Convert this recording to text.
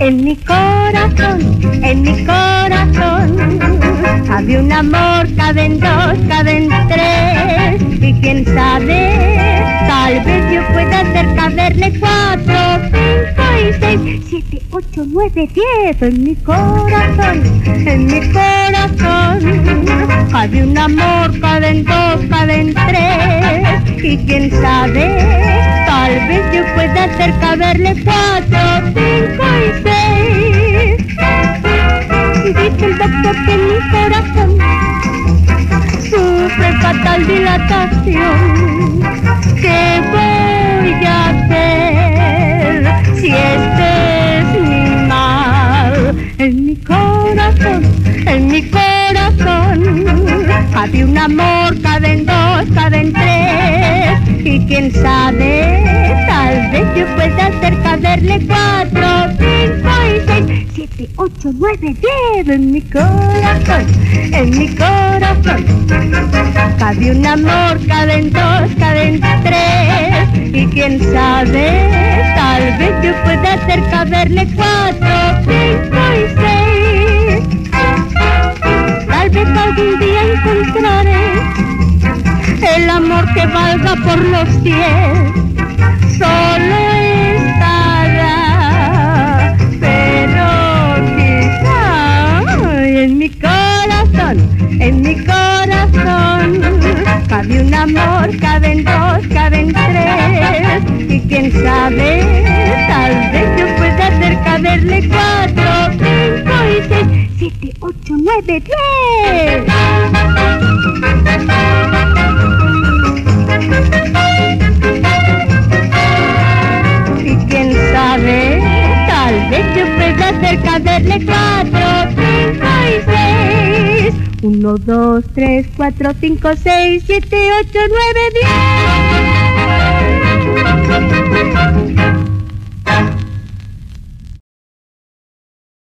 En mi corazón, había un amor, caben dos, caben tres, y quién sabe, tal vez yo pueda hacer caberle 4, 5 y 6, 7, 8, 9, 10. En mi corazón, había un amor, caben dos, caben tres, y quién sabe, tal vez yo pueda hacer caberle 4, 5 y 6. Dice el doctor que mi corazón sufre fatal dilatación. ¿Qué voy a hacer si este es mi mal? En mi corazón, había un amor, caben dos, caben tres, y quién sabe, tal vez yo pueda hacer caberle 4, 5 y 6, 7, 8, 9, 10. En mi corazón, había un amor, caben dos, caben tres, y quién sabe, tal vez yo pueda hacer caberle 4, 5 y 6. Tal vez algún día encontraré el amor que valga por los 10. Solo estará, pero quizá en mi corazón, cabe un amor, caben dos, caben tres, y quién sabe, tal vez yo pueda hacer caberle 4, 5 y 6, 7, 8, 9, 10. Y quién sabe, tal vez yo pueda hacer caberle 4, 5 y 6. 1, 2, 3, 4, 5, 6, 7, 8, 9, 10.